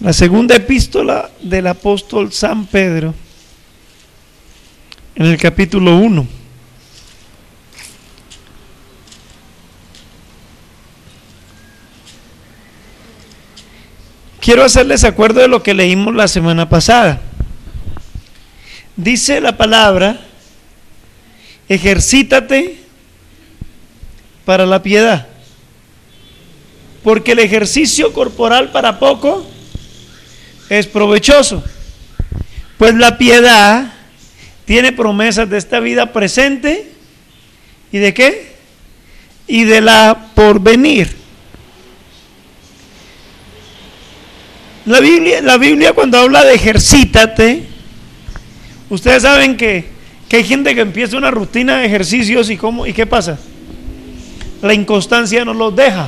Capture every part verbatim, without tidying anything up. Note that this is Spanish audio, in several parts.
La segunda epístola del apóstol San Pedro, en el capítulo uno. Quiero hacerles acuerdo de lo que leímos la semana pasada. Dice la palabra: ejercítate para la piedad, porque el ejercicio corporal para poco es provechoso, pues la piedad tiene promesas de esta vida presente y de qué, y de la porvenir. La Biblia, la Biblia cuando habla de ejercítate, ustedes saben que, que hay gente que empieza una rutina de ejercicios y cómo, y qué pasa, la inconstancia no los deja.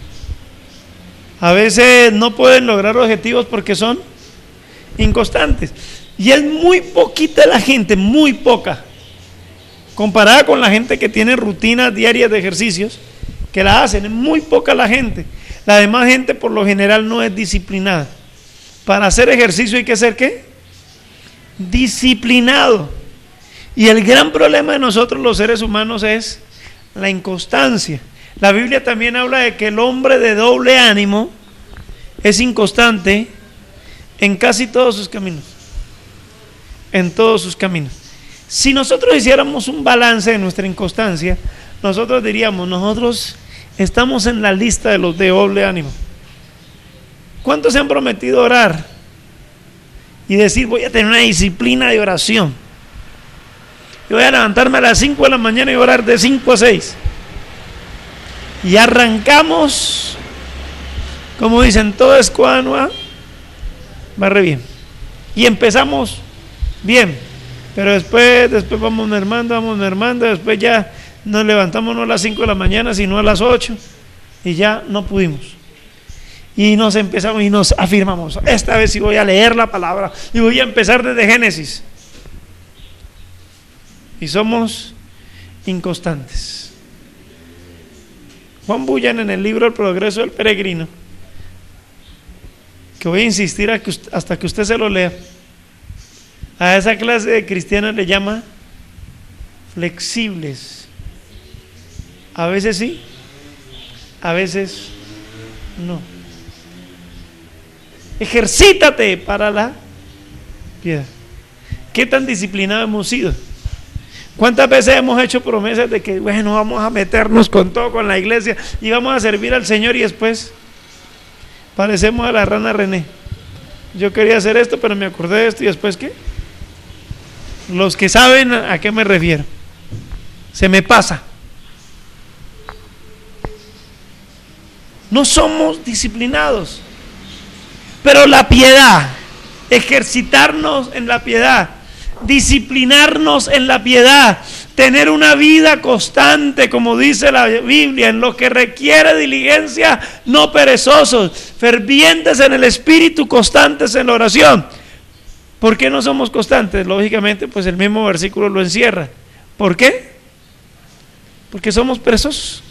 A veces no pueden lograr objetivos porque son inconstantes. Y es muy poquita la gente, muy poca, comparada con la gente que tiene rutinas diarias de ejercicios, que la hacen. Es muy poca la gente. La demás gente por lo general no es disciplinada. Para hacer ejercicio hay que ser ¿qué? Disciplinado. Y el gran problema de nosotros los seres humanos es la inconstancia. La Biblia también habla de que el hombre de doble ánimo es inconstante en casi todos sus caminos. En todos sus caminos. Si nosotros hiciéramos un balance de nuestra inconstancia, nosotros diríamos, nosotros estamos en la lista de los de doble ánimo. ¿Cuántos se han prometido orar y decir, voy a tener una disciplina de oración? Yo voy a levantarme a las cinco de la mañana y orar de cinco a seis. Y arrancamos, como dicen, todo es cuanua, va re bien. Y empezamos bien, pero después, después vamos mermando, vamos mermando, después ya nos levantamos no a las cinco de la mañana, sino a las ocho, y ya no pudimos. Y nos empezamos y nos afirmamos, esta vez sí voy a leer la palabra, y voy a empezar desde Génesis. Y somos inconstantes. Juan Bunyan, en el libro El progreso del peregrino, que voy a insistir a que usted, hasta que usted se lo lea, a esa clase de cristianos le llama flexibles. A veces sí, a veces no. Ejercítate para la piedad. ¿Qué tan disciplinados hemos sido? ¿Cuántas veces hemos hecho promesas de que, bueno, vamos a meternos con todo, con la iglesia, y vamos a servir al Señor, y después parecemos a la rana René? Yo quería hacer esto, pero me acordé de esto, y después ¿qué? Los que saben a qué me refiero. Se me pasa. No somos disciplinados. Pero la piedad, ejercitarnos en la piedad, disciplinarnos en la piedad, tener una vida constante, como dice la Biblia, en lo que requiere diligencia, no perezosos, fervientes en el espíritu, constantes en la oración. ¿Por qué no somos constantes? Lógicamente, pues el mismo versículo lo encierra. ¿Por qué? Porque somos perezosos.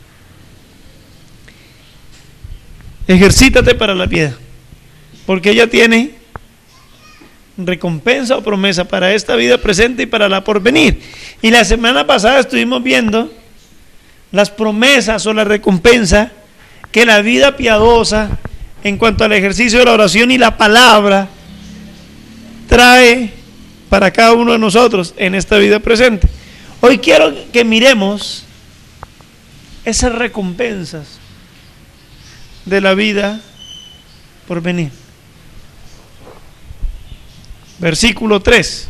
Ejercítate para la piedad, porque ella tiene recompensa o promesa para esta vida presente y para la porvenir. Y la semana pasada estuvimos viendo las promesas o la recompensa que la vida piadosa en cuanto al ejercicio de la oración y la palabra trae para cada uno de nosotros en esta vida presente. Hoy quiero que miremos esas recompensas de la vida por venir. Versículo tres.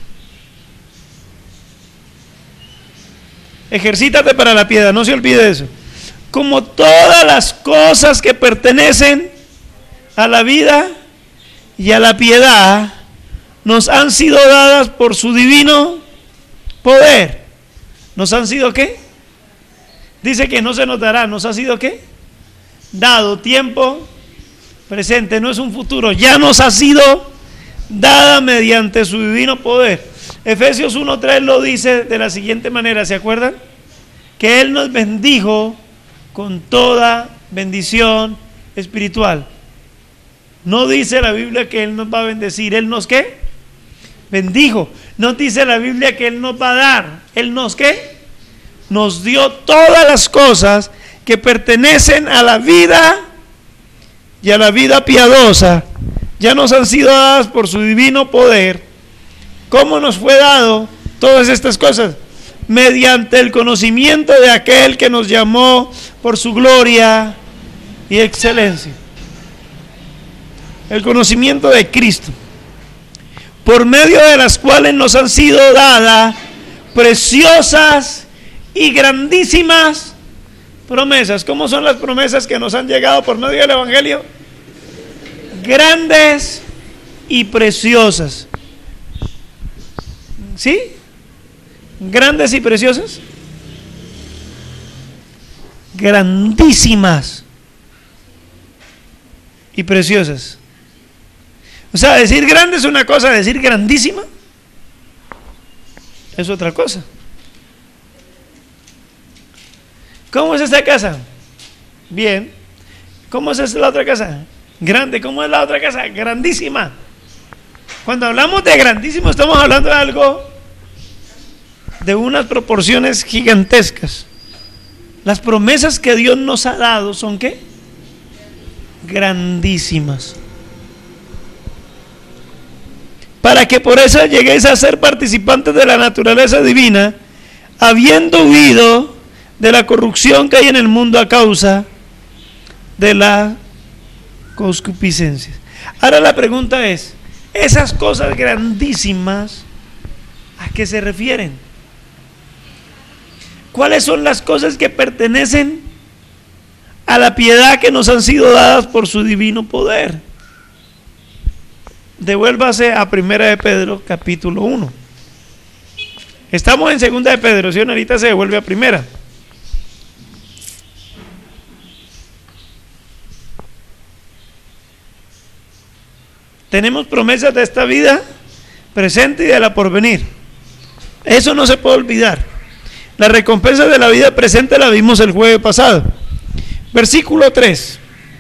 Ejercítate para la piedad, no se olvide de eso. Como todas las cosas que pertenecen a la vida y a la piedad nos han sido dadas por su divino poder. ¿Nos han sido qué? Dice que no se nos dará, ¿nos ha sido qué? Dado, tiempo presente, no es un futuro, ya nos ha sido dada mediante su divino poder. Efesios uno tres lo dice de la siguiente manera, ¿se acuerdan? Que Él nos bendijo con toda bendición espiritual. No dice la Biblia que Él nos va a bendecir. ¿Él nos qué? Bendijo. No dice la Biblia que Él nos va a dar. ¿Él nos qué? Nos dio todas las cosas que pertenecen a la vida y a la vida piadosa. Ya nos han sido dadas por su divino poder. ¿Cómo nos fue dado todas estas cosas? Mediante el conocimiento de aquel que nos llamó por su gloria y excelencia. El conocimiento de Cristo, por medio de las cuales nos han sido dadas preciosas y grandísimas promesas. ¿Cómo son las promesas que nos han llegado por medio del Evangelio? Grandes y preciosas. ¿Sí? Grandes y preciosas. Grandísimas y preciosas. O sea, decir grande es una cosa, decir grandísima es otra cosa. ¿Cómo es esta casa? Bien. ¿Cómo es la otra casa? Grande. ¿Cómo es la otra casa? Grandísima. Cuando hablamos de grandísimo, estamos hablando de algo de unas proporciones gigantescas. Las promesas que Dios nos ha dado son ¿qué? Grandísimas. Para que por eso lleguéis a ser participantes de la naturaleza divina, habiendo huido de la corrupción que hay en el mundo a causa de la concupiscencia. Ahora la pregunta es, esas cosas grandísimas, ¿a qué se refieren? ¿Cuáles son las cosas que pertenecen a la piedad que nos han sido dadas por su divino poder? Devuélvase a Primera de Pedro, capítulo uno. Estamos en Segunda de Pedro, si ahorita se devuelve a Primera. Tenemos promesas de esta vida presente y de la porvenir. Eso no se puede olvidar. La recompensa de la vida presente la vimos el jueves pasado. Versículo tres.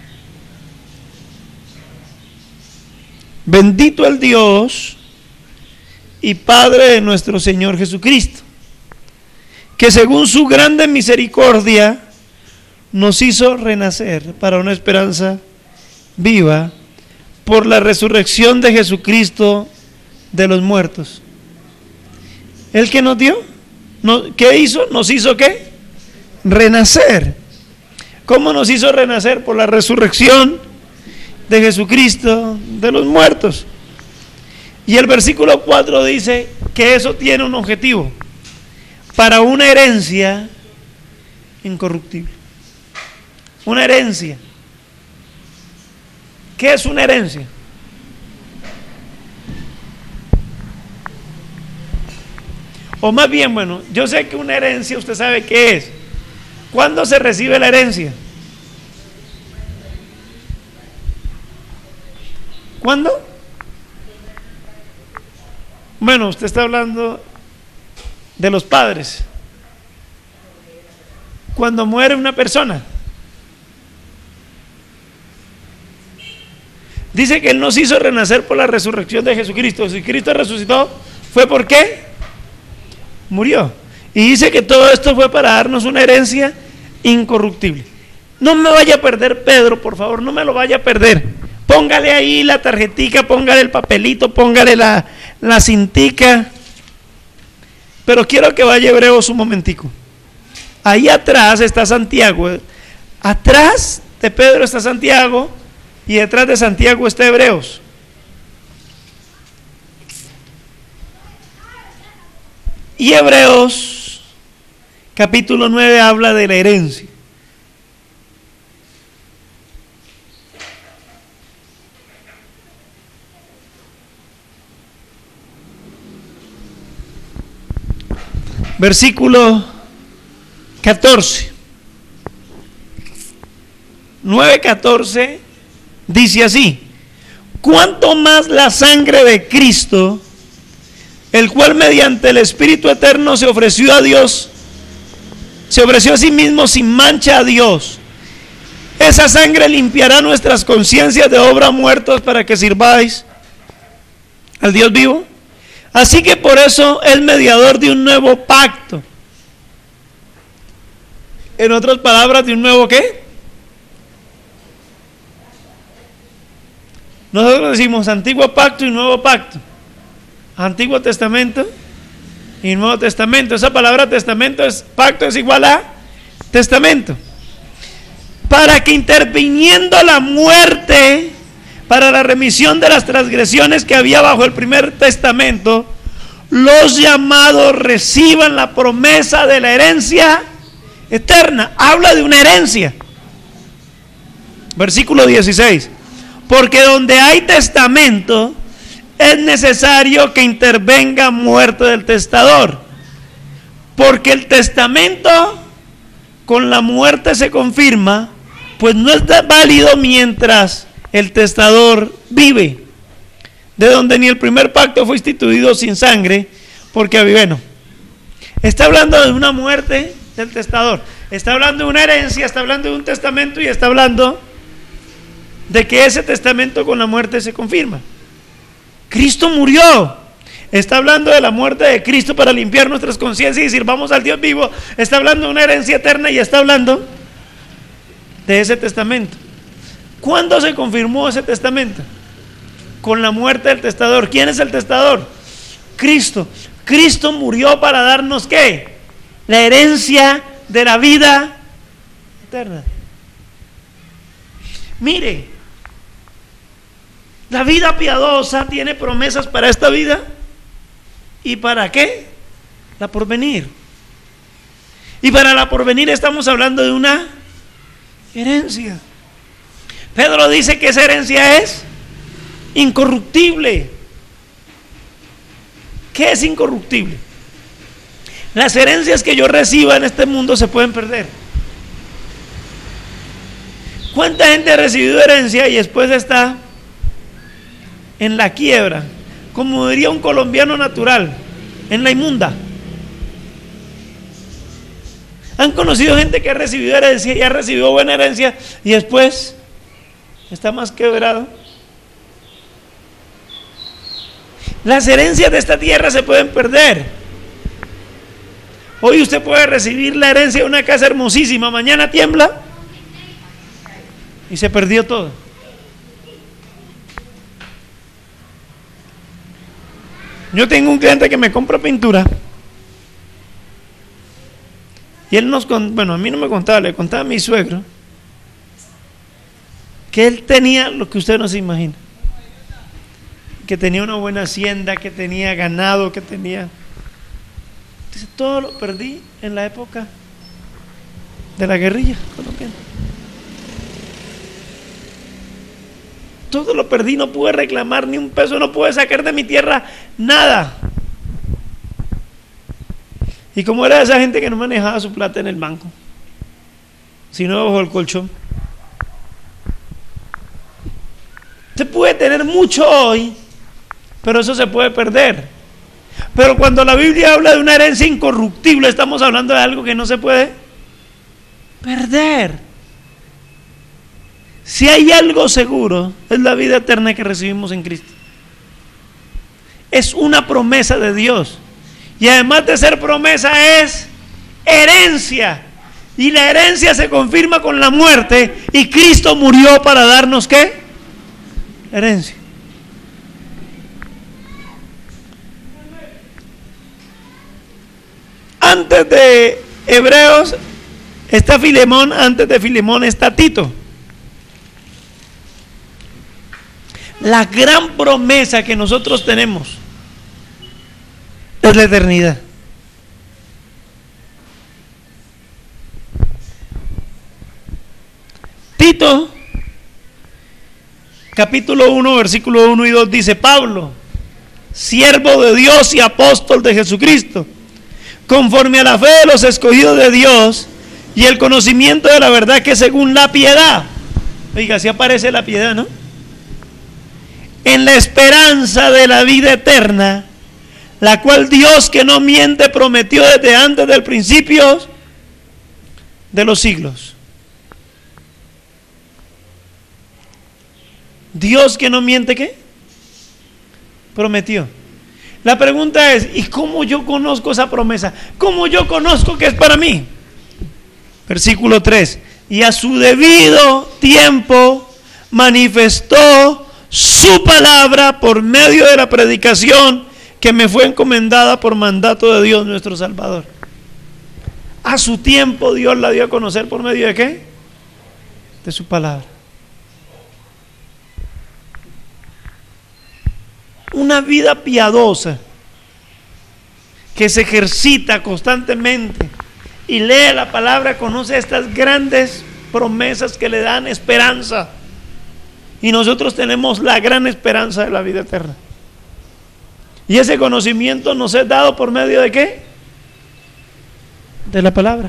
Bendito el Dios y Padre de nuestro Señor Jesucristo, que según su grande misericordia nos hizo renacer para una esperanza viva por la resurrección de Jesucristo de los muertos. ¿El que nos dio? ¿Qué hizo? ¿Nos hizo qué? Renacer. ¿Cómo nos hizo renacer? Por la resurrección de Jesucristo de los muertos. Y el versículo cuatro dice que eso tiene un objetivo: para una herencia incorruptible. Una herencia. ¿Qué es una herencia? O más bien, bueno, yo sé que una herencia, usted sabe qué es. ¿Cuándo se recibe la herencia? ¿Cuándo? Bueno, usted está hablando de los padres. Cuando muere una persona. Dice que Él nos hizo renacer por la resurrección de Jesucristo. Si Cristo resucitó, ¿fue por qué? Murió. Y dice que todo esto fue para darnos una herencia incorruptible. No me vaya a perder, Pedro, por favor, no me lo vaya a perder. Póngale ahí la tarjetica, póngale el papelito, póngale la, la cintica. Pero quiero que vaya a Hebreos un momentico. Ahí atrás está Santiago. Atrás de Pedro está Santiago y detrás de Santiago está Hebreos. Y Hebreos capítulo nueve habla de la herencia. Versículo catorce. nueve catorce dice así: cuánto más la sangre de Cristo, el cual mediante el Espíritu Eterno se ofreció a Dios, se ofreció a sí mismo sin mancha a Dios, Esa sangre limpiará nuestras conciencias de obra muertos para que sirváis al Dios vivo. Así que por eso es mediador de un nuevo pacto. En otras palabras, ¿de un nuevo qué? Nosotros decimos antiguo pacto y nuevo pacto. Antiguo Testamento y Nuevo Testamento. Esa palabra testamento es pacto, es igual a testamento. Para que interviniendo la muerte para la remisión de las transgresiones que había bajo el primer testamento, los llamados reciban la promesa de la herencia eterna. Habla de una herencia. Versículo dieciséis. Porque donde hay testamento es necesario que intervenga muerte del testador, porque el testamento con la muerte se confirma, pues no es válido mientras el testador vive, de donde ni el primer pacto fue instituido sin sangre, porque bueno, está hablando de una muerte del testador, está hablando de una herencia, está hablando de un testamento y está hablando de que ese testamento con la muerte se confirma. Cristo murió. Está hablando de la muerte de Cristo para limpiar nuestras conciencias y sirvamos al Dios vivo. Está hablando de una herencia eterna y está hablando de ese testamento. ¿Cuándo se confirmó ese testamento? Con la muerte del testador. ¿Quién es el testador? Cristo. Cristo murió para darnos ¿qué? La herencia de la vida eterna. Mire, la vida piadosa tiene promesas para esta vida y para qué, la porvenir. Y para la porvenir estamos hablando de una herencia. Pedro dice que esa herencia es incorruptible. ¿Qué es incorruptible? Las herencias que yo reciba en este mundo se pueden perder. ¿Cuánta gente ha recibido herencia y después está en la quiebra? Como diría un colombiano natural, en la inmunda. ¿Han conocido gente que ha recibido herencia y ha recibido buena herencia y después está más quebrado? Las herencias de esta tierra se pueden perder. Hoy usted puede recibir la herencia de una casa hermosísima, mañana tiembla y se perdió todo. Yo tengo un cliente que me compra pintura y él nos, bueno, a mí no me contaba, le contaba a mi suegro que él tenía lo que usted no se imagina, que tenía una buena hacienda, que tenía ganado, que tenía, dice, todo lo perdí en la época de la guerrilla colombiana. Todo lo perdí, no pude reclamar ni un peso, no pude sacar de mi tierra nada. Y como era esa gente que no manejaba su plata en el banco, sino bajo el colchón. Usted puede tener mucho hoy, pero eso se puede perder. Pero cuando la Biblia habla de una herencia incorruptible, estamos hablando de algo que no se puede perder. Si hay algo seguro, es la vida eterna que recibimos en Cristo. Es una promesa de Dios. Y además de ser promesa, es herencia. Y la herencia se confirma con la muerte. Y Cristo murió para darnos ¿qué? Herencia. Antes de Hebreos está Filemón, antes de Filemón está Tito. La gran promesa que nosotros tenemos es la eternidad. Tito, capítulo uno, versículo uno y dos dice: Pablo, siervo de Dios y apóstol de Jesucristo, conforme a la fe de los escogidos de Dios y el conocimiento de la verdad que según la piedad. Oiga, así aparece la piedad, ¿no? En la esperanza de la vida eterna, la cual Dios que no miente prometió desde antes del principio de los siglos. Dios que no miente, ¿qué? Prometió. La pregunta es, ¿y cómo yo conozco esa promesa? ¿Cómo yo conozco que es para mí? Versículo tres. Y a su debido tiempo manifestó su palabra por medio de la predicación que me fue encomendada por mandato de Dios nuestro Salvador. A su tiempo Dios la dio a conocer por medio de ¿qué? De su palabra. Una vida piadosa que se ejercita constantemente y lee la palabra, conoce estas grandes promesas que le dan esperanza. Y nosotros tenemos la gran esperanza de la vida eterna. Y ese conocimiento nos es dado por medio de ¿qué? De la palabra.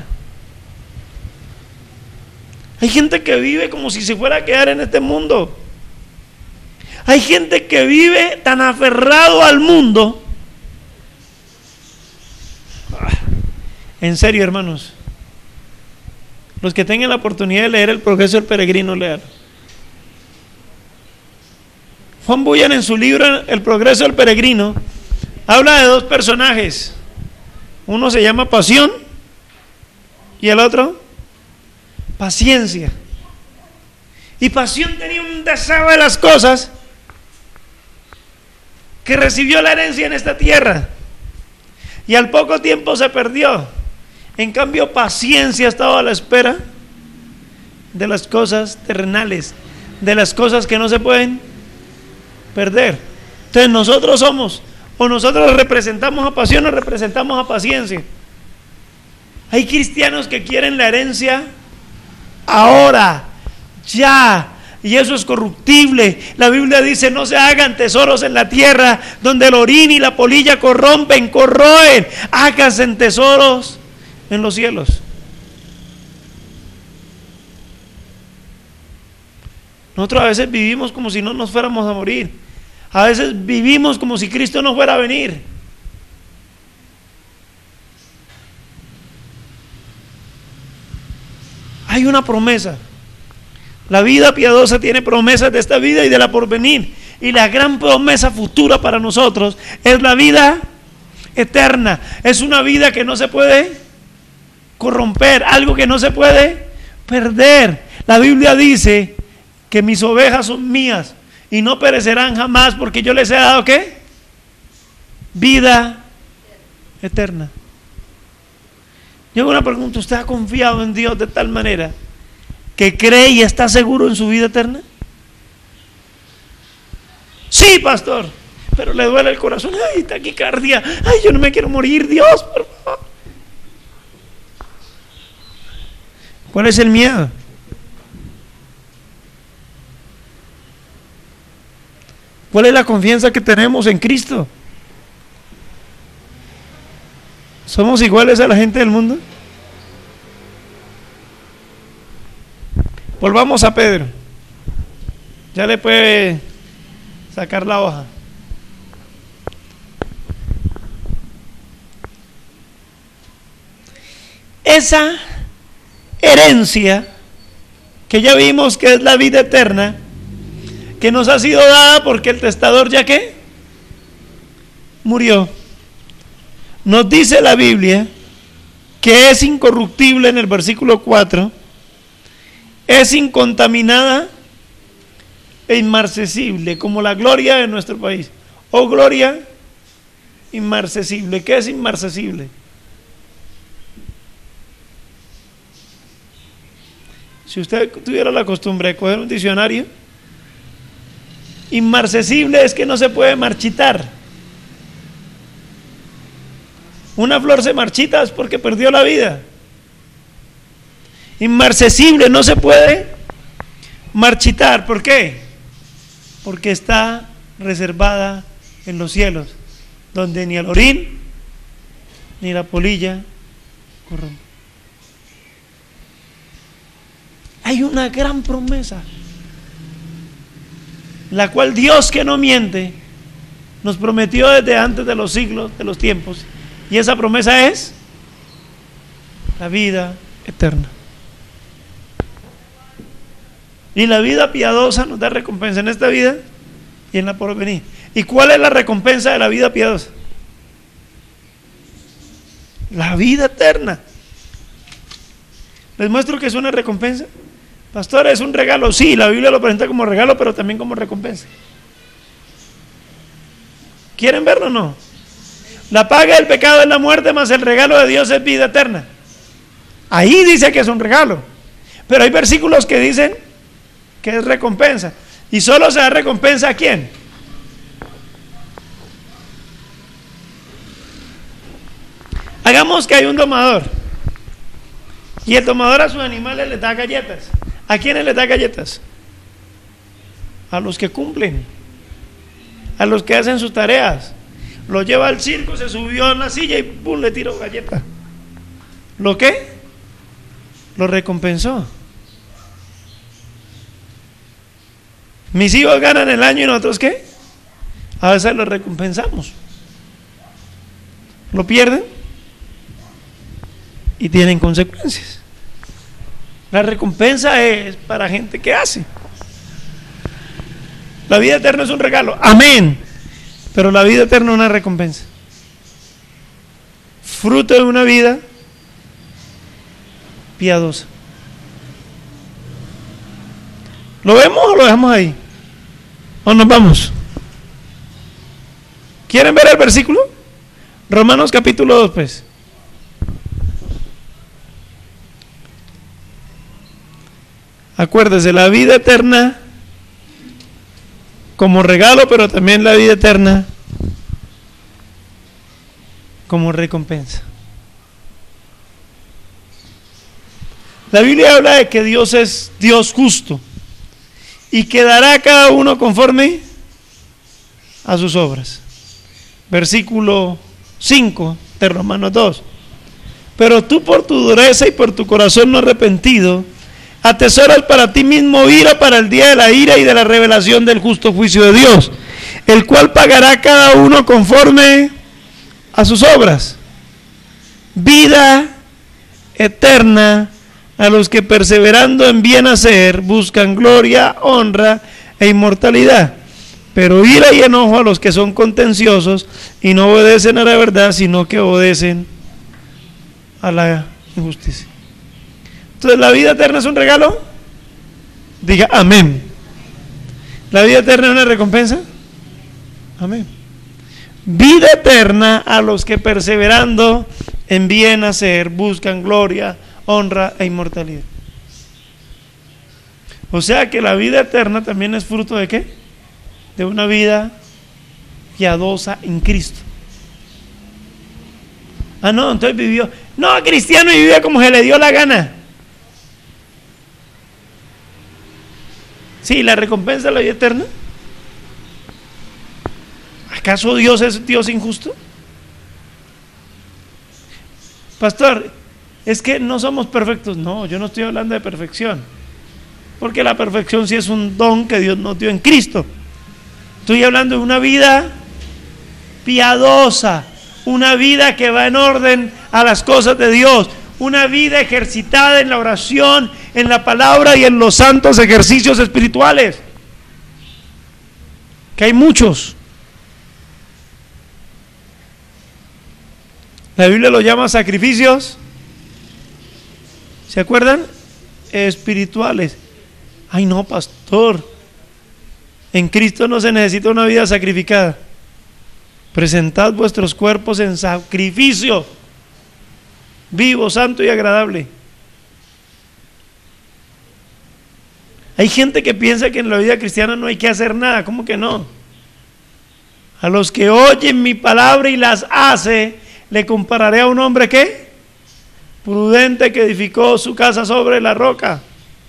Hay gente que vive como si se fuera a quedar en este mundo. Hay gente que vive tan aferrado al mundo. En serio, hermanos, los que tengan la oportunidad de leer El Progreso del Peregrino, lean. Juan Bunyan, en su libro El Progreso del Peregrino, habla de dos personajes. Uno se llama Pasión y el otro Paciencia. Y Pasión tenía un deseo de las cosas, que recibió la herencia en esta tierra y al poco tiempo se perdió. En cambio, Paciencia estaba a la espera de las cosas terrenales, de las cosas que no se pueden perder. Entonces nosotros somos, o nosotros representamos a Pasión o representamos a Paciencia. Hay cristianos que quieren la herencia ahora, ya, y eso es corruptible. La Biblia dice: no se hagan tesoros en la tierra donde el orín y la polilla corrompen, corroen. Háganse tesoros en los cielos. Nosotros a veces vivimos como si no nos fuéramos a morir. A veces vivimos como si Cristo no fuera a venir. Hay una promesa. La vida piadosa tiene promesas de esta vida y de la porvenir. Y la gran promesa futura para nosotros es la vida eterna. Es una vida que no se puede corromper, algo que no se puede perder. La Biblia dice que mis ovejas son mías y no perecerán jamás, porque yo les he dado ¿qué? Vida eterna. Yo hago una pregunta: ¿usted ha confiado en Dios de tal manera que cree y está seguro en su vida eterna? Sí, pastor, pero le duele el corazón. Ay, taquicardia. Ay, yo no me quiero morir, Dios, por favor. ¿Cuál es el miedo? ¿Cuál es la confianza que tenemos en Cristo? ¿Somos iguales a la gente del mundo? Volvamos a Pedro. Ya le puede sacar la hoja. Esa herencia que ya vimos que es la vida eterna, que nos ha sido dada porque el testador ya que murió. Nos dice la Biblia que es incorruptible en el versículo cuatro, es incontaminada e inmarcesible, como la gloria de nuestro país. Oh, gloria inmarcesible. ¿Qué es inmarcesible? Si usted tuviera la costumbre de coger un diccionario, inmarcesible es que no se puede marchitar. Una flor se marchita es porque perdió la vida. Inmarcesible, no se puede marchitar. ¿Por qué? Porque está reservada en los cielos, donde ni el orín ni la polilla corrompen. Hay una gran promesa, la cual Dios, que no miente, nos prometió desde antes de los siglos, de los tiempos, y esa promesa es la vida eterna. Y la vida piadosa nos da recompensa en esta vida y en la porvenir. ¿Y cuál es la recompensa de la vida piadosa? La vida eterna. ¿Les muestro que es una recompensa? Pastor, ¿es un regalo? Sí, la Biblia lo presenta como regalo, pero también como recompensa. ¿Quieren verlo o no? La paga del pecado es la muerte, más el regalo de Dios es vida eterna. Ahí dice que es un regalo. Pero hay versículos que dicen que es recompensa. ¿Y solo se da recompensa a quién? Hagamos que hay un domador. Y el domador a sus animales les da galletas. ¿A quiénes les da galletas? A los que cumplen, a los que hacen sus tareas. Lo lleva al circo, se subió en la silla y pum, le tiró galleta. ¿Lo qué? Lo recompensó. Mis hijos ganan el año y nosotros ¿qué? A veces lo recompensamos. Lo pierden y tienen consecuencias. La recompensa es para gente que hace. La vida eterna es un regalo, amén, pero la vida eterna es una recompensa, fruto de una vida piadosa. ¿Lo vemos o lo dejamos ahí? ¿O nos vamos? ¿Quieren ver el versículo? Romanos capítulo dos, pues. Acuérdese, la vida eterna como regalo, pero también la vida eterna como recompensa. La Biblia habla de que Dios es Dios justo y que dará a cada uno conforme a sus obras. Versículo cinco de Romanos dos. Pero tú por tu dureza y por tu corazón no arrepentido, atesoras para ti mismo ira para el día de la ira y de la revelación del justo juicio de Dios, el cual pagará a cada uno conforme a sus obras. Vida eterna a los que perseverando en bien hacer buscan gloria, honra e inmortalidad, pero ira y enojo a los que son contenciosos y no obedecen a la verdad, sino que obedecen a la injusticia. Entonces, ¿la vida eterna es un regalo? Diga amén. ¿La vida eterna es una recompensa? Amén. Vida eterna a los que perseverando en bien hacer buscan gloria, honra e inmortalidad. O sea que la vida eterna también es fruto de ¿qué? De una vida piadosa en Cristo. Ah, no, entonces vivió. No, cristiano y vivía como se le dio la gana. Sí, la recompensa de la vida eterna. ¿Acaso Dios es Dios injusto? Pastor, es que no somos perfectos. No, yo no estoy hablando de perfección, porque la perfección sí es un don que Dios nos dio en Cristo. Estoy hablando de una vida piadosa, una vida que va en orden a las cosas de Dios, una vida ejercitada en la oración, en la palabra y en los santos ejercicios espirituales, que hay muchos. La Biblia lo llama sacrificios, ¿se acuerdan? Espirituales. Ay no, pastor, en Cristo no se necesita una vida sacrificada. Presentad vuestros cuerpos en sacrificio vivo, santo y agradable. Hay gente que piensa que en la vida cristiana no hay que hacer nada. ¿Cómo que no? A los que oyen mi palabra y las hace, le compararé a un hombre ¿qué? Prudente, que edificó su casa sobre la roca.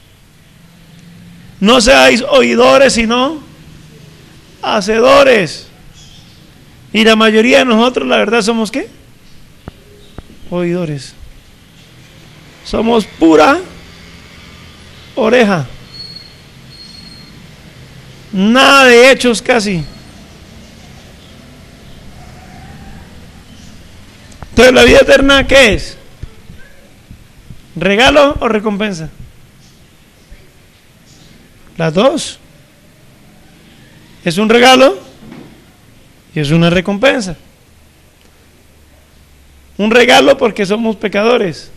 No seáis oidores, sino hacedores. Y la mayoría de nosotros, la verdad, somos ¿qué? Oidores. Somos pura oreja. Nada de hechos casi. Entonces, ¿la vida eterna qué es? ¿Regalo o recompensa? Las dos. Es un regalo y es una recompensa. Un regalo porque somos pecadores.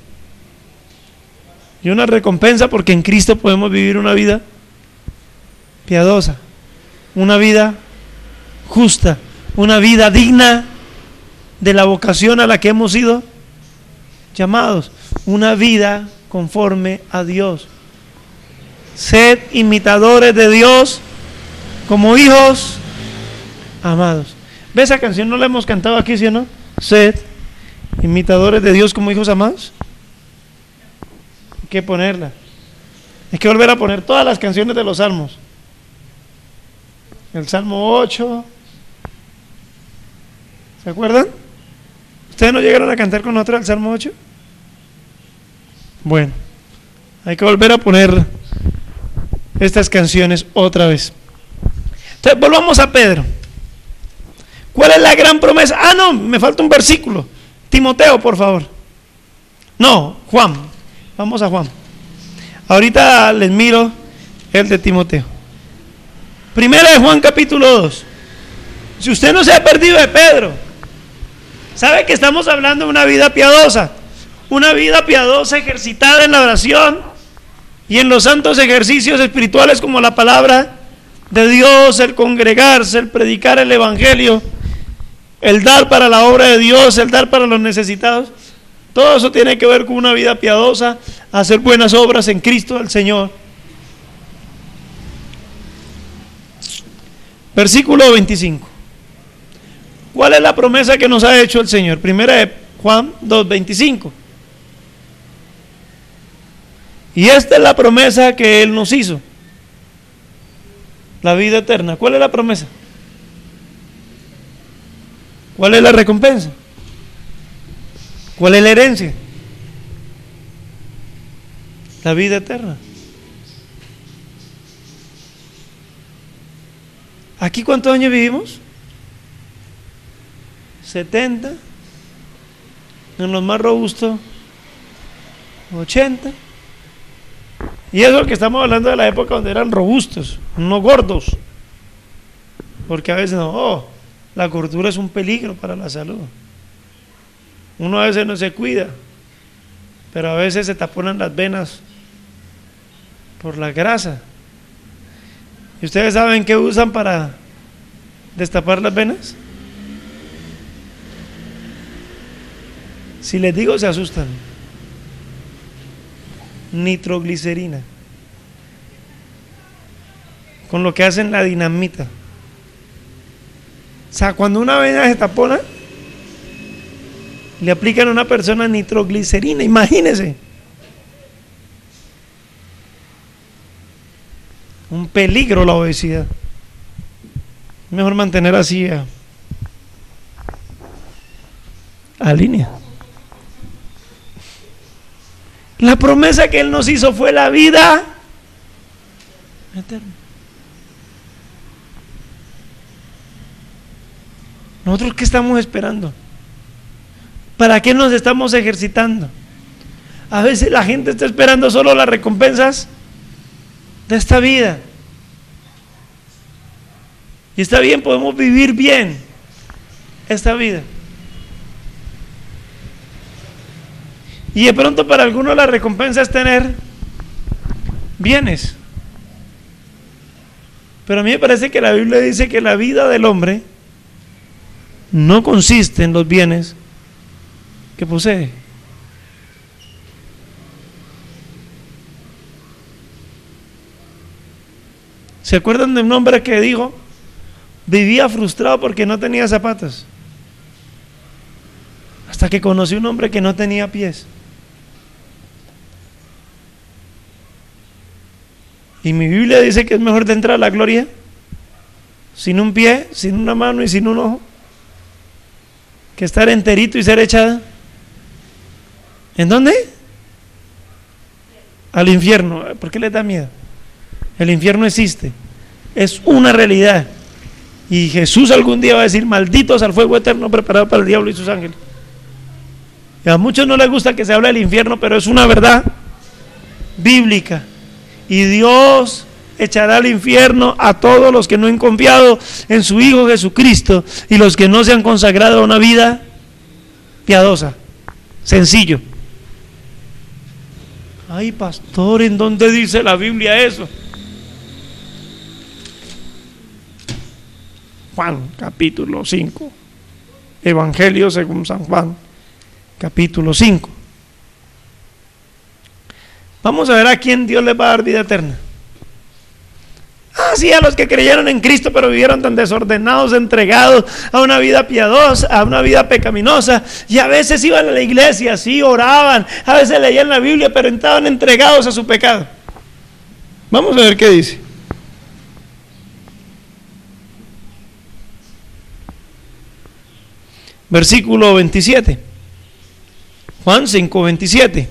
Y una recompensa porque en Cristo podemos vivir una vida piadosa, una vida justa, una vida digna de la vocación a la que hemos sido llamados, una vida conforme a Dios. Sed imitadores de Dios como hijos amados. ¿Ves esa canción? ¿No la hemos cantado aquí, sí o no? Sed imitadores de Dios como hijos amados. Hay que ponerla. Hay que volver a poner todas las canciones de los salmos. El Salmo ocho. ¿Se acuerdan? ¿Ustedes no llegaron a cantar con nosotros el Salmo ocho? Bueno, hay que volver a poner estas canciones otra vez. Entonces, volvamos a Pedro. ¿Cuál es la gran promesa? Ah, no, me falta un versículo. Timoteo, por favor. No, Juan. Vamos a Juan. Ahorita les miro el de Timoteo. Primera de Juan, capítulo dos. Si usted no se ha perdido de Pedro, sabe que estamos hablando de una vida piadosa. Una vida piadosa ejercitada en la oración y en los santos ejercicios espirituales como la palabra de Dios, el congregarse, el predicar el evangelio, el dar para la obra de Dios, el dar para los necesitados. Todo eso tiene que ver con una vida piadosa, hacer buenas obras en Cristo el Señor. Versículo veinticinco. ¿Cuál es la promesa que nos ha hecho el Señor? Primera de Juan dos veinticinco. Y esta es la promesa que Él nos hizo, la vida eterna. ¿Cuál es la promesa? ¿Cuál es la recompensa? ¿Cuál es la herencia? La vida eterna. ¿Aquí cuántos años vivimos? setenta. En los más robustos, ochenta. Y eso es que estamos hablando de la época donde eran robustos, no gordos. Porque a veces no, oh, la gordura es un peligro para la salud. Uno a veces no se cuida, pero a veces se taponan las venas por la grasa. ¿Y ustedes saben qué usan para destapar las venas? Si les digo, se asustan. Nitroglicerina, con lo que hacen la dinamita. O sea, cuando una vena se tapona, le aplican a una persona nitroglicerina, imagínense. Un peligro la obesidad. Mejor mantener así a, a línea. La promesa que Él nos hizo fue la vida eterna. ¿Nosotros qué estamos esperando? ¿Para qué nos estamos ejercitando? A veces la gente está esperando solo las recompensas de esta vida. Y está bien, podemos vivir bien esta vida. Y de pronto para algunos la recompensa es tener bienes. Pero a mí me parece que la Biblia dice que la vida del hombre no consiste en los bienes que posee. ¿Se acuerdan de un hombre que dijo, vivía frustrado porque no tenía zapatos? Hasta que conoció un hombre que no tenía pies. Y mi Biblia dice que es mejor de entrar a la gloria sin un pie, sin una mano y sin un ojo, que estar enterito y ser echada. ¿En dónde? Al infierno. ¿Por qué le da miedo? El infierno existe, es una realidad. Y Jesús algún día va a decir, malditos al fuego eterno preparado para el diablo y sus ángeles. Y a muchos no les gusta que se hable del infierno, pero es una verdad bíblica. Y Dios echará al infierno a todos los que no han confiado en su Hijo Jesucristo y los que no se han consagrado a una vida piadosa. Sencillo. Ay, pastor, ¿en dónde dice la Biblia eso? Juan, capítulo cinco. Evangelio según San Juan, capítulo cinco. Vamos a ver a quién Dios les va a dar vida eterna. Ah, sí, a los que creyeron en Cristo, pero vivieron tan desordenados, entregados a una vida piadosa, a una vida pecaminosa, y a veces iban a la iglesia, sí, oraban, a veces leían la Biblia, pero estaban entregados a su pecado. Vamos a ver qué dice. Versículo veintisiete. Juan cinco, veintisiete.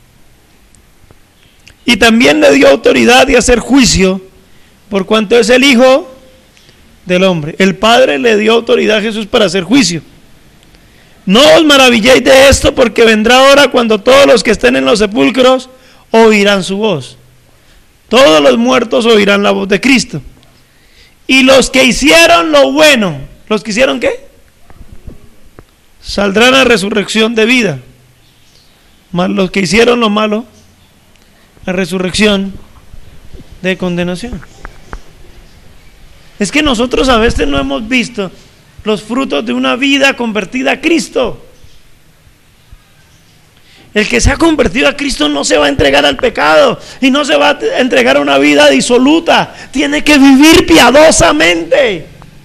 Y también le dio autoridad de hacer juicio, por cuanto es el Hijo del hombre. El Padre le dio autoridad a Jesús para hacer juicio. No os maravilléis de esto, porque vendrá hora cuando todos los que estén en los sepulcros oirán su voz. Todos los muertos oirán la voz de Cristo. Y los que hicieron lo bueno, ¿los que hicieron qué? Saldrán a resurrección de vida. Mas los que hicieron lo malo, a resurrección de condenación. Es que nosotros a veces no hemos visto los frutos de una vida convertida a Cristo. El que se ha convertido a Cristo no se va a entregar al pecado y no se va a entregar a una vida disoluta. Tiene que vivir piadosamente.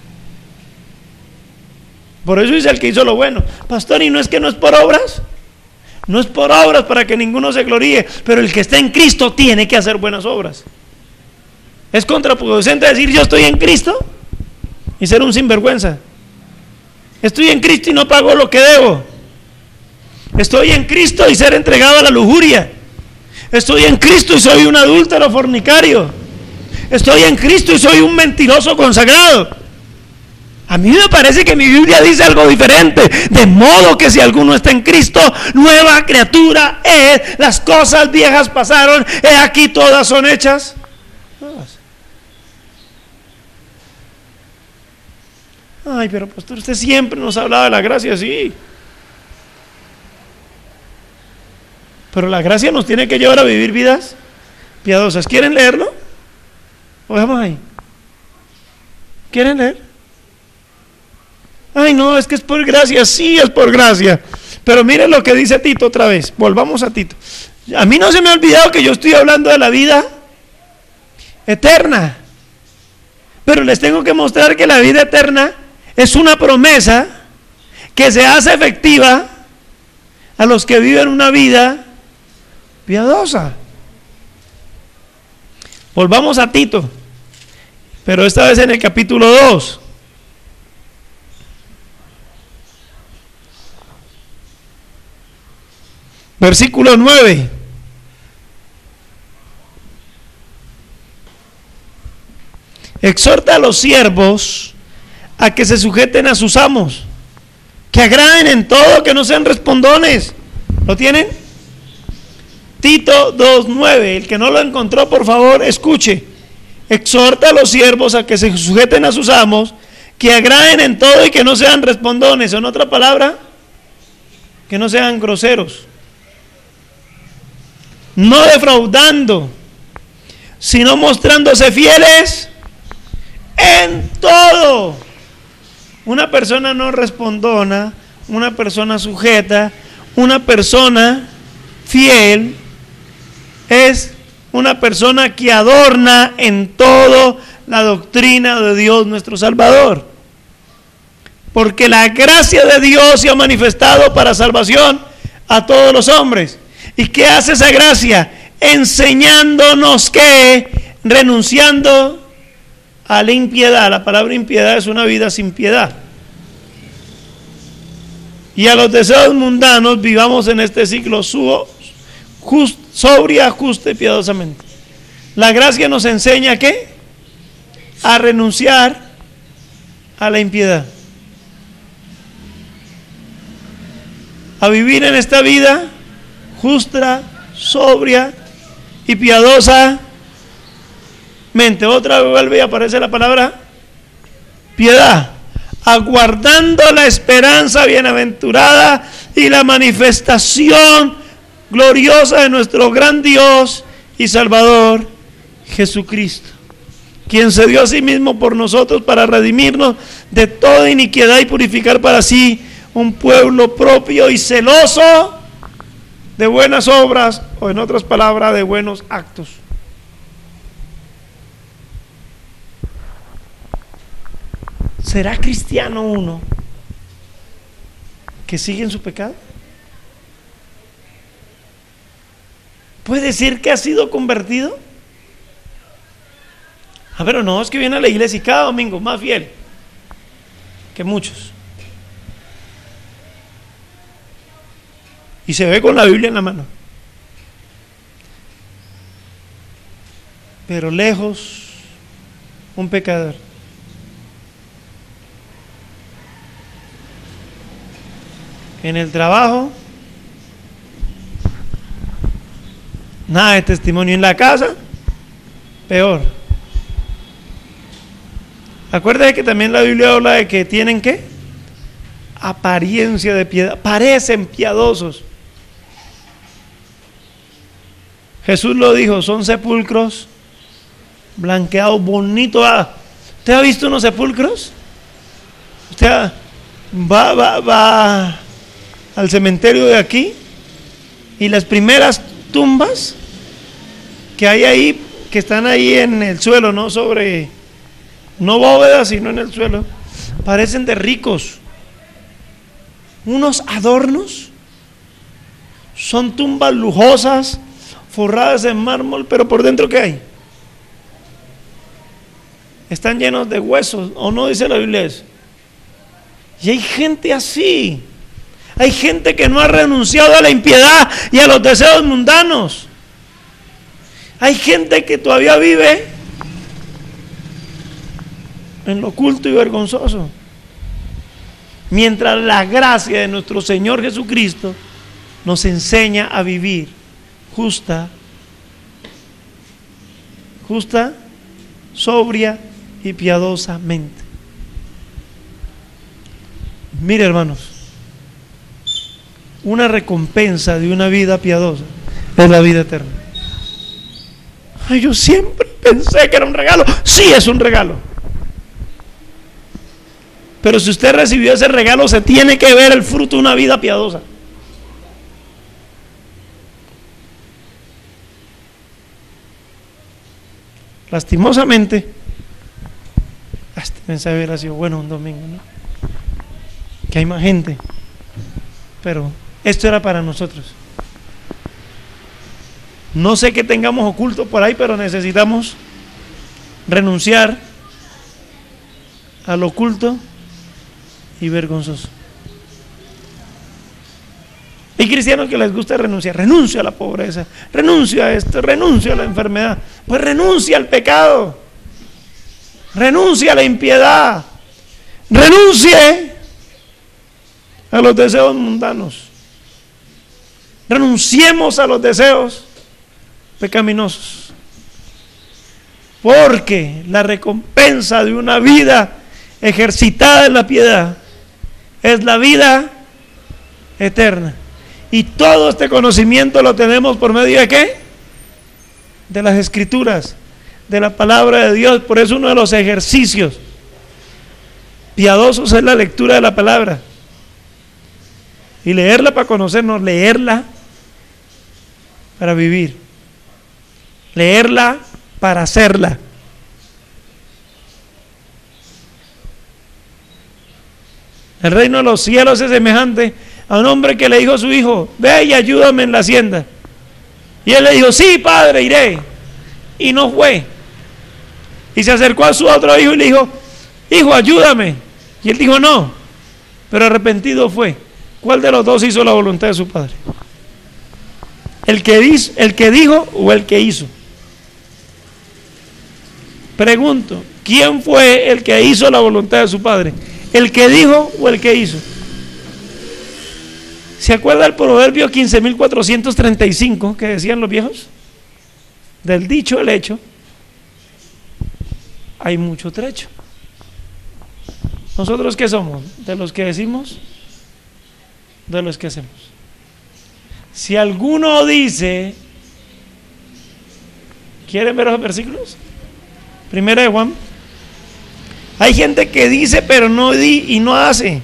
Por eso dice el que hizo lo bueno. Pastor, ¿y no es que no es por obras? No es por obras para que ninguno se gloríe, pero el que está en Cristo tiene que hacer buenas obras. Es contraproducente decir yo estoy en Cristo y ser un sinvergüenza. Estoy en Cristo y no pago lo que debo. Estoy en Cristo y ser entregado a la lujuria. Estoy en Cristo y soy un adúltero fornicario. Estoy en Cristo y soy un mentiroso consagrado. A mí me parece que mi Biblia dice algo diferente. De modo que si alguno está en Cristo, nueva criatura es. Las cosas viejas pasaron, he aquí todas son hechas nuevas. Ay, pero pastor, usted siempre nos hablaba de la gracia, sí. Pero la gracia nos tiene que llevar a vivir vidas piadosas. ¿Quieren leerlo? ¿O dejamos ahí? ¿Quieren leer? Ay, no, es que es por gracia. Sí, es por gracia. Pero miren lo que dice Tito otra vez. Volvamos a Tito. A mí no se me ha olvidado que yo estoy hablando de la vida eterna. Pero les tengo que mostrar que la vida eterna es una promesa que se hace efectiva a los que viven una vida piadosa. Volvamos a Tito, pero esta vez en el capítulo dos. Versículo nueve. Exhorta a los siervos a que se sujeten a sus amos, que agraden en todo, que no sean respondones. ¿Lo tienen? Tito dos nueve. El que no lo encontró, por favor, escuche. Exhorta a los siervos a que se sujeten a sus amos, que agraden en todo y que no sean respondones. En otra palabra, que no sean groseros, no defraudando, sino mostrándose fieles en todo. Una persona no respondona, una persona sujeta, una persona fiel, es una persona que adorna en todo la doctrina de Dios nuestro Salvador. Porque la gracia de Dios se ha manifestado para salvación a todos los hombres. ¿Y qué hace esa gracia? Enseñándonos que, renunciando a la impiedad. La palabra impiedad es una vida sin piedad. Y a los deseos mundanos, vivamos en este ciclo just, sobria, justa y piadosamente. La gracia nos enseña ¿qué? A renunciar a la impiedad, a vivir en esta vida justa, sobria y piadosa mente. Otra vez vuelve y aparece la palabra piedad. Aguardando la esperanza bienaventurada y la manifestación gloriosa de nuestro gran Dios y Salvador Jesucristo, quien se dio a sí mismo por nosotros para redimirnos de toda iniquidad y purificar para sí un pueblo propio y celoso de buenas obras, o en otras palabras, de buenos actos. ¿Será cristiano uno que sigue en su pecado? ¿Puede decir que ha sido convertido? Ah, pero no, es que viene a la iglesia y cada domingo más fiel que muchos. Y se ve con la Biblia en la mano. Pero lejos, un pecador. En el trabajo, nada de testimonio. En la casa, peor. Acuérdate que también la Biblia habla de que tienen ¿qué? Apariencia de piedad, parecen piadosos. Jesús lo dijo, son sepulcros blanqueados, bonitos. Ah, ¿usted ha visto unos sepulcros? Usted va, va, va al cementerio de aquí y las primeras tumbas que hay ahí, que están ahí en el suelo, no sobre, no bóvedas, sino en el suelo, parecen de ricos. Unos adornos, son tumbas lujosas, forradas en mármol, pero por dentro ¿qué hay? Están llenos de huesos, ¿o no dice la Biblia eso? Y hay gente así. Hay gente que no ha renunciado a la impiedad y a los deseos mundanos. Hay gente que todavía vive en lo oculto y vergonzoso. Mientras la gracia de nuestro Señor Jesucristo nos enseña a vivir justa, justa, sobria y piadosamente. Mire, hermanos, una recompensa de una vida piadosa es la vida eterna. Ay, yo siempre pensé que era un regalo. Sí, es un regalo. Pero si usted recibió ese regalo, se tiene que ver el fruto de una vida piadosa. Lastimosamente, este mensaje hubiera sido bueno un domingo, ¿no? Que hay más gente, pero esto era para nosotros. No sé qué tengamos oculto por ahí, pero necesitamos renunciar a lo oculto y vergonzoso. Hay cristianos que les gusta renunciar. Renuncio a la pobreza, renuncio a esto, renuncio a la enfermedad. Pues renuncia al pecado, renuncia a la impiedad, renuncie a los deseos mundanos, renunciemos a los deseos pecaminosos, porque la recompensa de una vida ejercitada en la piedad es la vida eterna. Y todo este conocimiento lo tenemos por medio de ¿qué? De las Escrituras, de la palabra de Dios. Por eso uno de los ejercicios piadosos es la lectura de la palabra. Y leerla para conocernos, leerla para vivir, leerla para hacerla. El reino de los cielos es semejante a un hombre que le dijo a su hijo: ve y ayúdame en la hacienda. Y él le dijo: sí, padre, iré. Y no fue. Y se acercó a su otro hijo y le dijo: hijo, ayúdame. Y él dijo: no. Pero arrepentido fue. ¿Cuál de los dos hizo la voluntad de su padre? ¿El que dijo, el que dijo o el que hizo? Pregunto, ¿quién fue el que hizo la voluntad de su padre? ¿El que dijo o el que hizo? ¿Se acuerda el proverbio quince mil cuatrocientos treinta y cinco que decían los viejos? Del dicho al hecho hay mucho trecho. ¿Nosotros qué somos? ¿De los que decimos? ¿De los que hacemos? Si alguno dice, ¿quieren ver los versículos? Primera de Juan. Hay gente que dice pero no di y no hace.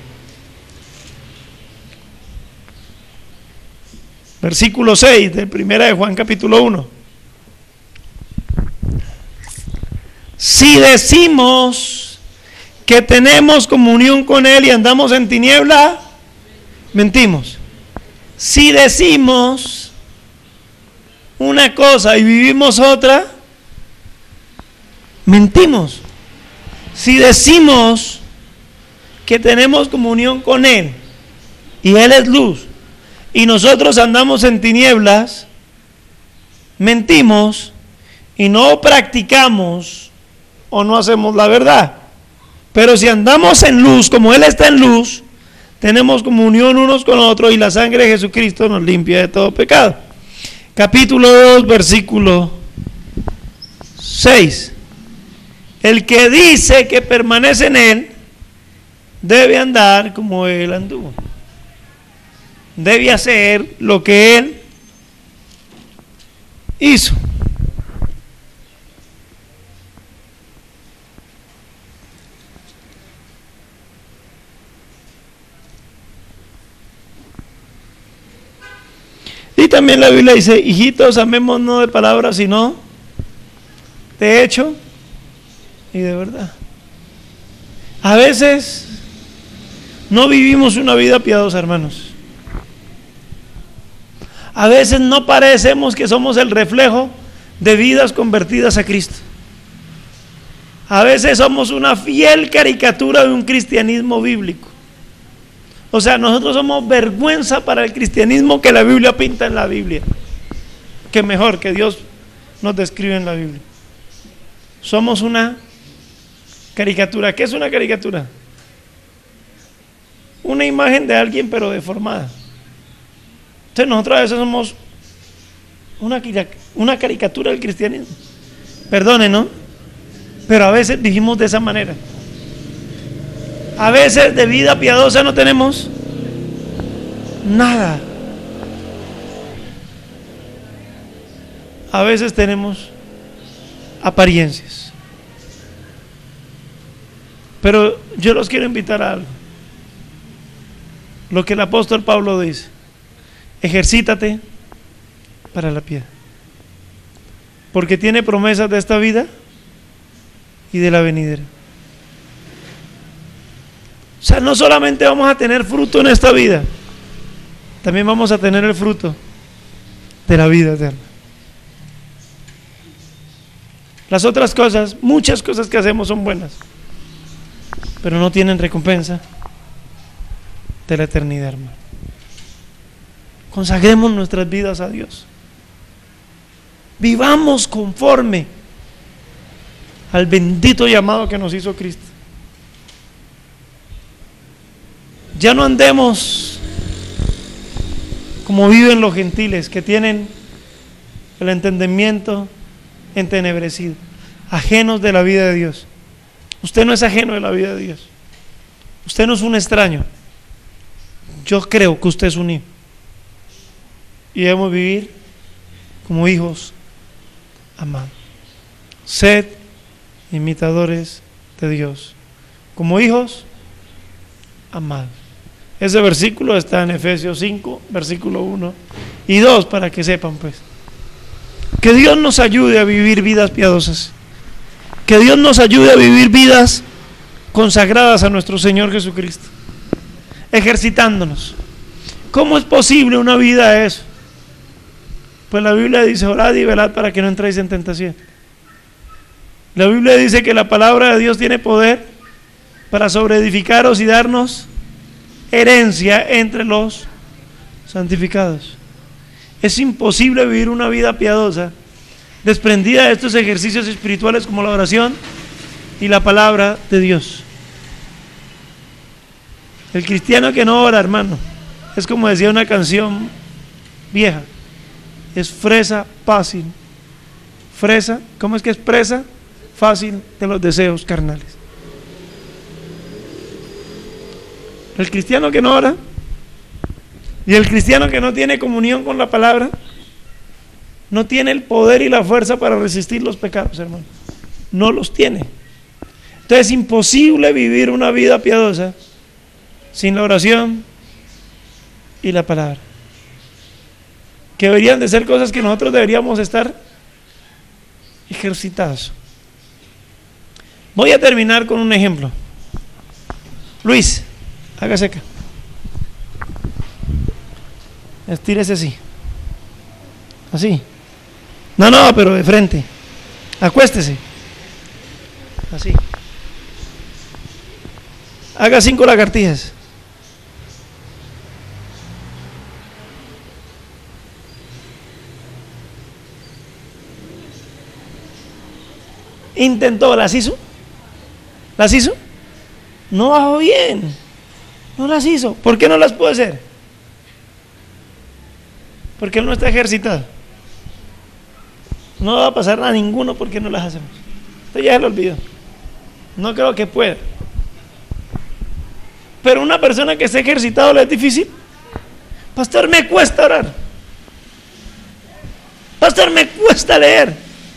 Versículo seis de Primera de Juan capítulo uno. Si decimos que tenemos comunión con Él y andamos en tiniebla, mentimos. Si decimos una cosa y vivimos otra, mentimos. Si decimos que tenemos comunión con Él y Él es luz y nosotros andamos en tinieblas, mentimos y no practicamos o no hacemos la verdad. Pero si andamos en luz, como Él está en luz, tenemos comunión unos con otros y la sangre de Jesucristo nos limpia de todo pecado. Capítulo dos, versículo seis. El que dice que permanece en Él debe andar como Él anduvo. Debe hacer lo que Él hizo. Y también la Biblia dice, hijitos, amemos no de palabras, sino de hecho y de verdad. A veces no vivimos una vida piadosa, hermanos. A veces no parecemos que somos el reflejo de vidas convertidas a Cristo. A veces somos una fiel caricatura de un cristianismo bíblico. O sea, nosotros somos vergüenza para el cristianismo que la Biblia pinta en la Biblia. Que mejor que Dios nos describe en la Biblia. Somos una caricatura. ¿Qué es una caricatura? Una imagen de alguien pero deformada. Entonces nosotros a veces somos una, una caricatura del cristianismo. Perdone, ¿no? Pero a veces vivimos de esa manera. A veces de vida piadosa no tenemos nada. A veces tenemos apariencias. Pero yo los quiero invitar a algo. Lo que el apóstol Pablo dice: ejercítate para la piedad, porque tiene promesas de esta vida y de la venidera. O sea, no solamente vamos a tener fruto en esta vida, también vamos a tener el fruto de la vida eterna. Las otras cosas, muchas cosas que hacemos son buenas, pero no tienen recompensa de la eternidad, hermano. Consagremos nuestras vidas a Dios. Vivamos conforme al bendito llamado que nos hizo Cristo. Ya no andemos como viven los gentiles, que tienen el entendimiento entenebrecido, ajenos de la vida de Dios. Usted no es ajeno de la vida de Dios. Usted no es un extraño. Yo creo que usted es un hijo. Y debemos vivir como hijos amados. Sed imitadores de Dios, como hijos amados. Ese versículo está en Efesios cinco, versículo uno y dos, para que sepan pues. Que Dios nos ayude a vivir vidas piadosas. Que Dios nos ayude a vivir vidas consagradas a nuestro Señor Jesucristo. Ejercitándonos. ¿Cómo es posible una vida de eso? Pues la Biblia dice: orad y velad para que no entréis en tentación. La Biblia dice que la palabra de Dios tiene poder para sobreedificaros y darnos herencia entre los santificados. Es imposible vivir una vida piadosa desprendida de estos ejercicios espirituales como la oración y la palabra de Dios. El cristiano que no ora, hermano, es como decía una canción vieja: es fresa fácil. Fresa, ¿cómo es que es presa? fácil de los deseos carnales. El cristiano que no ora y el cristiano que no tiene comunión con la palabra no tiene el poder y la fuerza para resistir los pecados, hermano. No los tiene. Entonces es imposible vivir una vida piadosa sin la oración y la palabra, que deberían de ser cosas que nosotros deberíamos estar ejercitados. Voy a terminar con un ejemplo. Luis, hágase acá. Estírese así. Así. No, no, pero de frente. Acuéstese. Así. Haga cinco lagartijas. Intentó, ¿las hizo? ¿Las hizo? No bajó bien. No las hizo. ¿Por qué no las puede hacer? Porque él no está ejercitado. No va a pasar a ninguno porque no las hacemos. Esto ya se lo olvidó. No creo que pueda. Pero una persona que esté ejercitado le es difícil. Pastor, me cuesta orar. Pastor, me cuesta leer.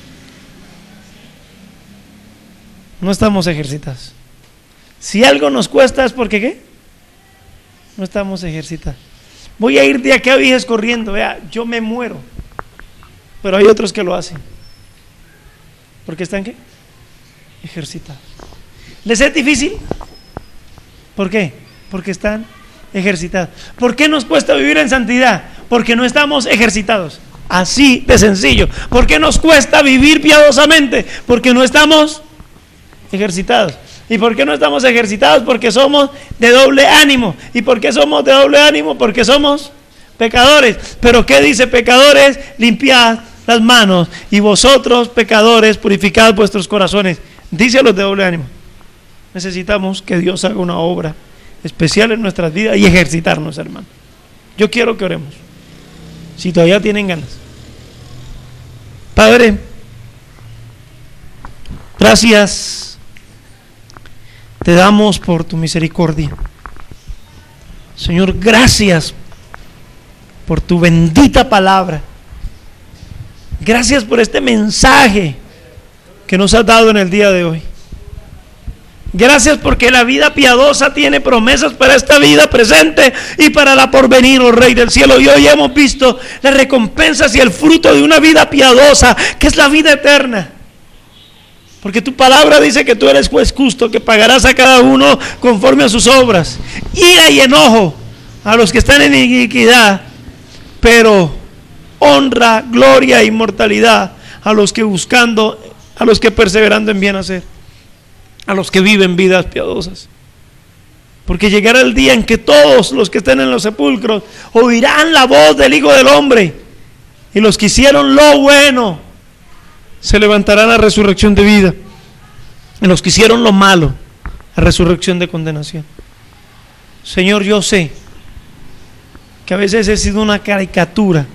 No estamos ejercitados. Si algo nos cuesta es porque ¿qué? No estamos ejercitados. Voy a ir de aquí a Viges corriendo. Vea, yo me muero. Pero hay otros que lo hacen. ¿Por qué están qué? Ejercitados. ¿Les es difícil? ¿Por qué? Porque están ejercitados. ¿Por qué nos cuesta vivir en santidad? Porque no estamos ejercitados. Así de sencillo. ¿Por qué nos cuesta vivir piadosamente? Porque no estamos ejercitados. ¿Y por qué no estamos ejercitados? Porque somos de doble ánimo. ¿Y por qué somos de doble ánimo? Porque somos pecadores. ¿Pero qué dice? Pecadores, limpiad las manos, y vosotros, pecadores, purificad vuestros corazones. Dice a los de doble ánimo. Necesitamos que Dios haga una obra especial en nuestras vidas y ejercitarnos, hermano. Yo quiero que oremos, si todavía tienen ganas. Padre, gracias te damos por tu misericordia. Señor, gracias por tu bendita palabra. Gracias por este mensaje que nos has dado en el día de hoy. Gracias porque la vida piadosa tiene promesas para esta vida presente y para la porvenir, oh Rey del cielo. Y hoy hemos visto las recompensas y el fruto de una vida piadosa, que es la vida eterna. Porque tu palabra dice que tú eres juez justo, que pagarás a cada uno conforme a sus obras. Ira y enojo a los que están en iniquidad, pero honra, gloria e inmortalidad a los que buscando, a los que perseverando en bien hacer, a los que viven vidas piadosas. Porque llegará el día en que todos los que estén en los sepulcros oirán la voz del Hijo del Hombre, y los que hicieron lo bueno se levantarán a resurrección de vida, y los que hicieron lo malo a resurrección de condenación. Señor, yo sé que a veces he sido una caricatura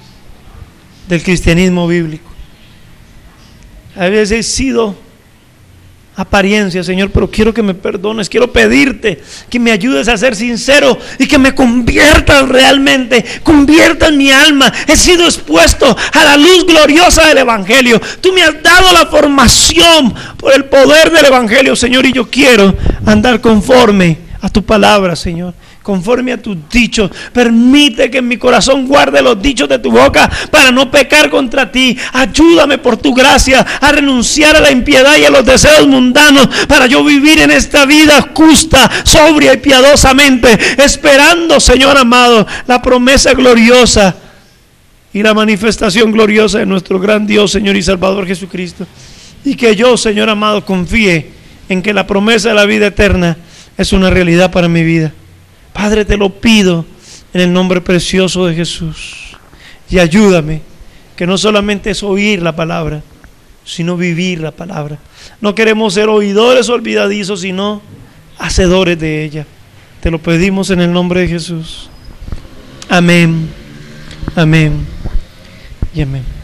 del cristianismo bíblico. A veces he sido apariencia, Señor, pero quiero que me perdones, quiero pedirte que me ayudes a ser sincero y que me conviertas realmente, conviertas mi alma. He sido expuesto a la luz gloriosa del Evangelio. Tú me has dado la formación por el poder del Evangelio, Señor, y yo quiero andar conforme a tu palabra, Señor, conforme a tus dichos. Permite que en mi corazón guarde los dichos de tu boca para no pecar contra ti. Ayúdame por tu gracia a renunciar a la impiedad y a los deseos mundanos, para yo vivir en esta vida justa, sobria y piadosamente, esperando, Señor amado, la promesa gloriosa y la manifestación gloriosa de nuestro gran Dios, Señor y Salvador Jesucristo. Y que yo, Señor amado, confíe en que la promesa de la vida eterna es una realidad para mi vida. Padre, te lo pido en el nombre precioso de Jesús, y ayúdame, que no solamente es oír la palabra, sino vivir la palabra. No queremos ser oidores olvidadizos, sino hacedores de ella. Te lo pedimos en el nombre de Jesús. Amén, amén y amén.